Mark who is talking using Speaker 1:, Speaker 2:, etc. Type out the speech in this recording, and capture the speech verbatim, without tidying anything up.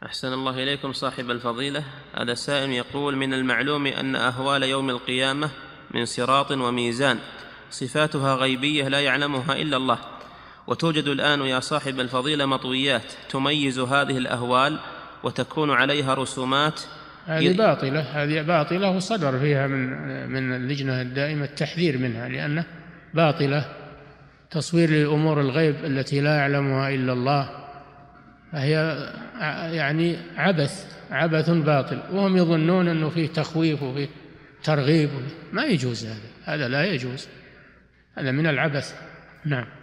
Speaker 1: أحسن الله إليكم صاحب الفضيلة. هذا سائل يقول: من المعلوم أن أهوال يوم القيامة من صراط وميزان صفاتها غيبية لا يعلمها إلا الله، وتوجد الآن يا صاحب الفضيلة مطويات تميز هذه الأهوال وتكون عليها رسومات.
Speaker 2: هذه باطلة، هذه باطلة وصدر فيها من من اللجنة الدائمة التحذير منها، لأنه باطلة، تصوير لأمور الغيب التي لا يعلمها إلا الله، فهي يعني عبث عبث باطل، وهم يظنون أنه فيه تخويف وفيه ترغيب. ما يجوز هذا، هذا لا يجوز، هذا من العبث. نعم.